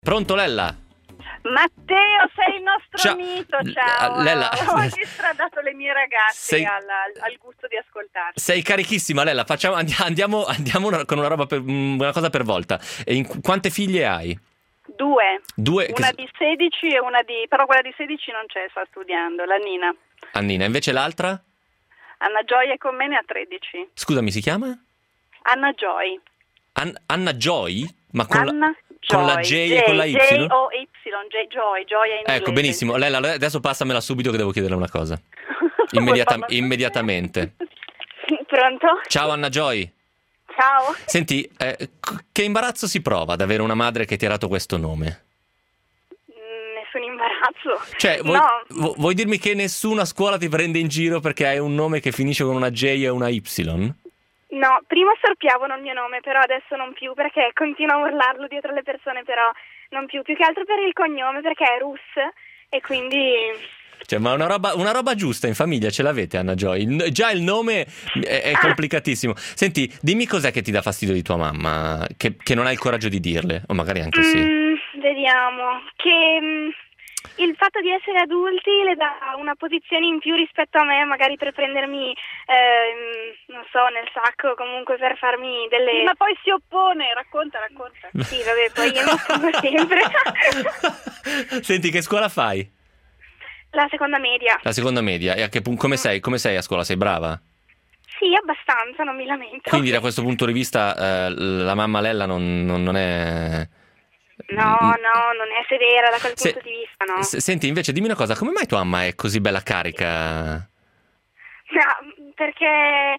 Pronto Lella? Matteo, sei il nostro Ciao. mito, ciao. Lella. Ho estradato le mie ragazze Sei- al gusto di ascoltarti. Sei carichissima Lella, andiamo con una cosa per volta. Quante figlie hai? Due, Due. una di 16 e una di... però quella di 16 non c'è, sta studiando, la Nina. Annina, invece l'altra? Anna Joy è con me, ne ha 13. Scusami, si chiama? Anna Joy. Anna Joy? Ma Anna con la Joy. J e con la Y? J-O-Y, Joy è in inglese. Ecco, benissimo. Lella, adesso passamela subito che devo chiederle una cosa. Vuoi farla? Immediatamente. Pronto? Ciao Anna Joy. Ciao. Senti, che imbarazzo si prova ad avere una madre che ti ha dato questo nome? Nessun imbarazzo. Cioè, No. vuoi dirmi che nessuno a scuola ti prende in giro perché hai un nome che finisce con una J e una Y? No, prima storpiavano il mio nome, però adesso non più, perché continuo a urlarlo dietro le persone, però non più. Più che altro per il cognome, perché è Rus, e quindi... Cioè, ma una roba giusta in famiglia ce l'avete, Anna Joy? Già il nome è complicatissimo. Senti, dimmi cos'è che ti dà fastidio di tua mamma, che non hai il coraggio di dirle, o magari anche sì. Vediamo, che il fatto di essere adulti le dà una posizione in più rispetto a me, magari per prendermi, non so, nel sacco, comunque per farmi delle... Ma poi si oppone, racconta. Sì, vabbè, poi io mi oppongo sempre. Senti, che scuola fai? La seconda media. La seconda media. E a che punto, come sei a scuola? Sei brava? Sì, abbastanza, non mi lamento. Quindi da questo punto di vista la mamma Lella non è... No, non è severa da quel punto di vista, no. Senti, invece dimmi una cosa, come mai tua mamma è così bella carica? No, perché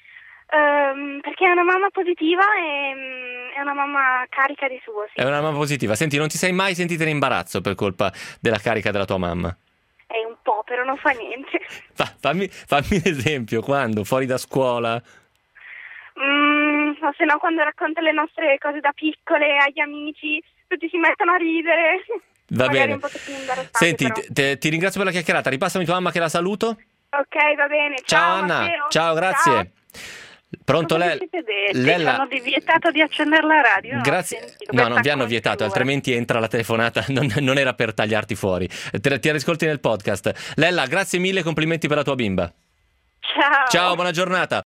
è una mamma positiva e è una mamma carica di suo, sì. È una mamma positiva. Senti, non ti sei mai sentita in imbarazzo per colpa della carica della tua mamma? È un po', però non fa niente. Fammi un esempio, quando? Fuori da scuola? O se no, quando racconta le nostre cose da piccole agli amici, tutti si mettono a ridere. Va Magari bene. un pochettino imbarazzante, Senti, però. ti ringrazio per la chiacchierata. Ripassami tua mamma che la saluto. Ok, va bene. Ciao Anna. Matteo. Ciao, grazie. Ciao. Pronto Come Lella? vi siete detti? Ci hanno vietato di accendere la radio. Grazie. No, non vi hanno vietato, altrimenti entra la telefonata. Non era per tagliarti fuori. Ti ascolti nel podcast. Lella, grazie mille, complimenti per la tua bimba. Ciao. Ciao, buona giornata.